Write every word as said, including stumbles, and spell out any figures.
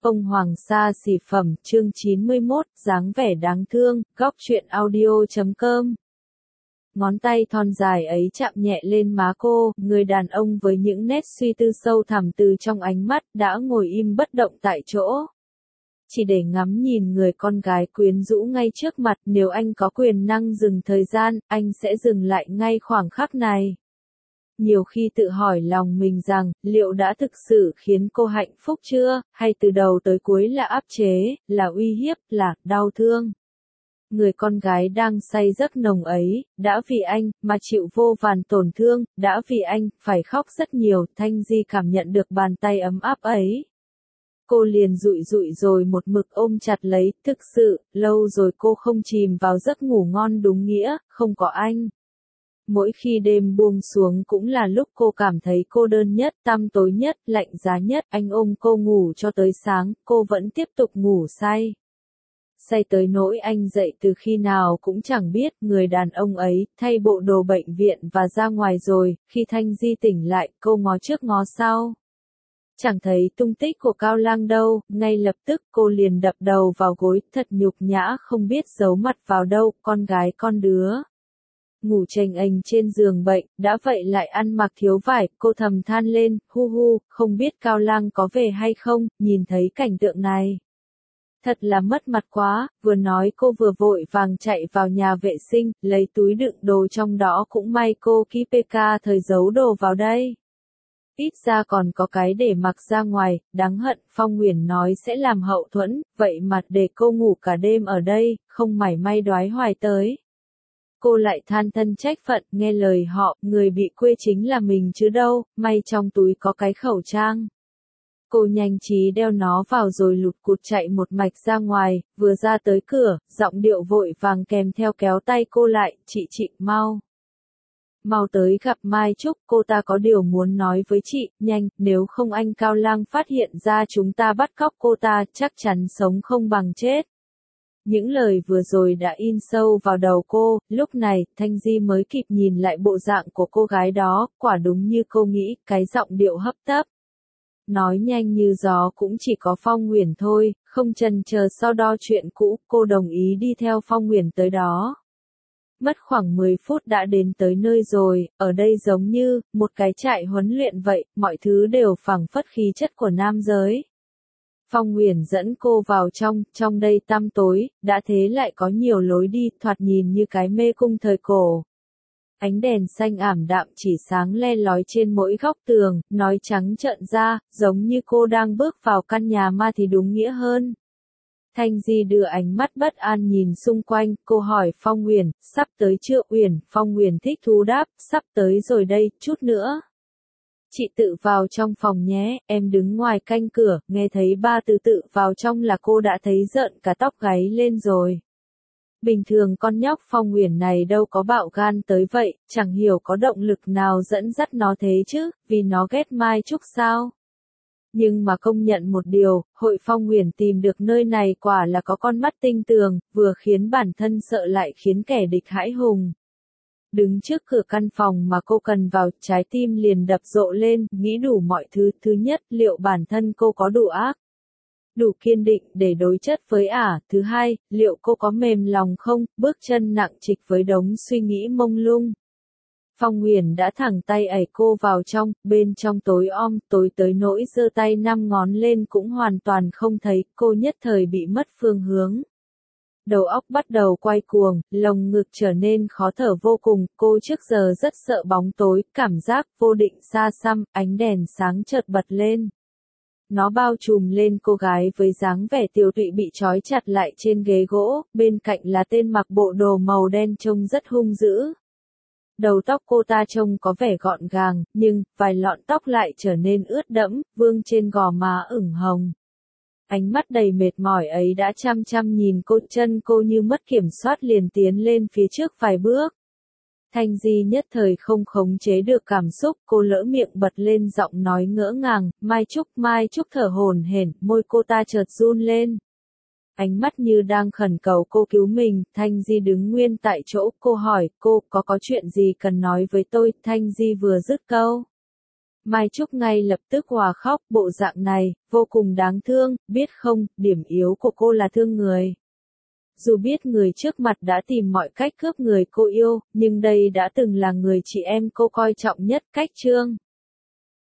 Ông Hoàng Sa Xỉ Phẩm, chương chín mươi mốt, dáng vẻ đáng thương, góc truyện audio chấm com. Ngón tay thon dài ấy chạm nhẹ lên má cô, người đàn ông với những nét suy tư sâu thẳm từ trong ánh mắt, đã ngồi im bất động tại chỗ. Chỉ để ngắm nhìn người con gái quyến rũ ngay trước mặt, nếu anh có quyền năng dừng thời gian, anh sẽ dừng lại ngay khoảng khắc này. Nhiều khi tự hỏi lòng mình rằng, liệu đã thực sự khiến cô hạnh phúc chưa, hay từ đầu tới cuối là áp chế, là uy hiếp, là đau thương. Người con gái đang say giấc nồng ấy, đã vì anh, mà chịu vô vàn tổn thương, đã vì anh, phải khóc rất nhiều, Thanh Di cảm nhận được bàn tay ấm áp ấy. Cô liền dụi dụi rồi một mực ôm chặt lấy, thực sự, lâu rồi cô không chìm vào giấc ngủ ngon đúng nghĩa, không có anh. Mỗi khi đêm buông xuống cũng là lúc cô cảm thấy cô đơn nhất, tăm tối nhất, lạnh giá nhất, anh ôm cô ngủ cho tới sáng, cô vẫn tiếp tục ngủ say. Say tới nỗi anh dậy từ khi nào cũng chẳng biết, người đàn ông ấy, thay bộ đồ bệnh viện và ra ngoài rồi, khi Thanh Di tỉnh lại, cô ngó trước ngó sau. Chẳng thấy tung tích của Cao Lang đâu, ngay lập tức cô liền đập đầu vào gối, thật nhục nhã không biết giấu mặt vào đâu, con gái con đứa. Ngủ chênh ênh trên giường bệnh, đã vậy lại ăn mặc thiếu vải, cô thầm than lên, hu hu, không biết Cao Lang có về hay không, nhìn thấy cảnh tượng này. Thật là mất mặt quá, vừa nói cô vừa vội vàng chạy vào nhà vệ sinh, lấy túi đựng đồ trong đó cũng may cô ký pê ca thời giấu đồ vào đây. Ít ra còn có cái để mặc ra ngoài, đáng hận, Phong Nguyền nói sẽ làm hậu thuẫn, vậy mà để cô ngủ cả đêm ở đây, không mảy may đoái hoài tới. Cô lại than thân trách phận, nghe lời họ, người bị quê chính là mình chứ đâu, may trong túi có cái khẩu trang. Cô nhanh trí đeo nó vào rồi lụt cụt chạy một mạch ra ngoài, vừa ra tới cửa, giọng điệu vội vàng kèm theo kéo tay cô lại, chị chị, mau. Mau tới gặp Mai Trúc, cô ta có điều muốn nói với chị, nhanh, nếu không anh Cao Lang phát hiện ra chúng ta bắt cóc cô ta, chắc chắn sống không bằng chết. Những lời vừa rồi đã in sâu vào đầu cô, lúc này, Thanh Di mới kịp nhìn lại bộ dạng của cô gái đó, quả đúng như cô nghĩ, cái giọng điệu hấp tấp. Nói nhanh như gió cũng chỉ có Phong Nguyền thôi, không chần chờ so đo chuyện cũ, cô đồng ý đi theo Phong Nguyền tới đó. Mất khoảng mười phút đã đến tới nơi rồi, ở đây giống như, một cái trại huấn luyện vậy, mọi thứ đều phảng phất khí chất của nam giới. Phong Nguyền dẫn cô vào trong, trong đây tăm tối, đã thế lại có nhiều lối đi, thoạt nhìn như cái mê cung thời cổ. Ánh đèn xanh ảm đạm chỉ sáng le lói trên mỗi góc tường, nói trắng trợn ra, giống như cô đang bước vào căn nhà ma thì đúng nghĩa hơn. Thanh Di đưa ánh mắt bất an nhìn xung quanh, cô hỏi Phong Nguyền, sắp tới chưa Uyển? Phong Nguyền thích thú đáp, sắp tới rồi đây, chút nữa. Chị tự vào trong phòng nhé, em đứng ngoài canh cửa, nghe thấy ba từ tự vào trong là cô đã thấy rợn cả tóc gáy lên rồi. Bình thường con nhóc Phong Nguyền này đâu có bạo gan tới vậy, chẳng hiểu có động lực nào dẫn dắt nó thế chứ, vì nó ghét Mai Trúc sao? Nhưng mà công nhận một điều, hội Phong Nguyền tìm được nơi này quả là có con mắt tinh tường, vừa khiến bản thân sợ lại khiến kẻ địch hãi hùng. Đứng trước cửa căn phòng mà cô cần vào, trái tim liền đập rộ lên, nghĩ đủ mọi thứ. Thứ nhất, liệu bản thân cô có đủ ác, đủ kiên định để đối chất với ả? Thứ hai, liệu cô có mềm lòng không, bước chân nặng trịch với đống suy nghĩ mông lung. Phong Nguyền đã thẳng tay ẩy cô vào trong, bên trong tối om, tối tới nỗi giơ tay năm ngón lên cũng hoàn toàn không thấy, cô nhất thời bị mất phương hướng. Đầu óc bắt đầu quay cuồng, lồng ngực trở nên khó thở vô cùng, cô trước giờ rất sợ bóng tối, cảm giác vô định xa xăm, ánh đèn sáng chợt bật lên. Nó bao trùm lên cô gái với dáng vẻ tiều tụy bị trói chặt lại trên ghế gỗ, bên cạnh là tên mặc bộ đồ màu đen trông rất hung dữ. Đầu tóc cô ta trông có vẻ gọn gàng, nhưng, vài lọn tóc lại trở nên ướt đẫm, vương trên gò má ửng hồng. Ánh mắt đầy mệt mỏi ấy đã chăm chăm nhìn cô, chân cô như mất kiểm soát liền tiến lên phía trước vài bước. Thanh Di nhất thời không khống chế được cảm xúc, cô lỡ miệng bật lên giọng nói ngỡ ngàng, Mai Trúc, Mai Trúc thở hổn hển, môi cô ta chợt run lên. Ánh mắt như đang khẩn cầu cô cứu mình, Thanh Di đứng nguyên tại chỗ, cô hỏi, cô, có có chuyện gì cần nói với tôi? Thanh Di vừa dứt câu. Mai Trúc ngay lập tức hòa khóc, bộ dạng này, vô cùng đáng thương, biết không, điểm yếu của cô là thương người. Dù biết người trước mặt đã tìm mọi cách cướp người cô yêu, nhưng đây đã từng là người chị em cô coi trọng nhất, cách Trương.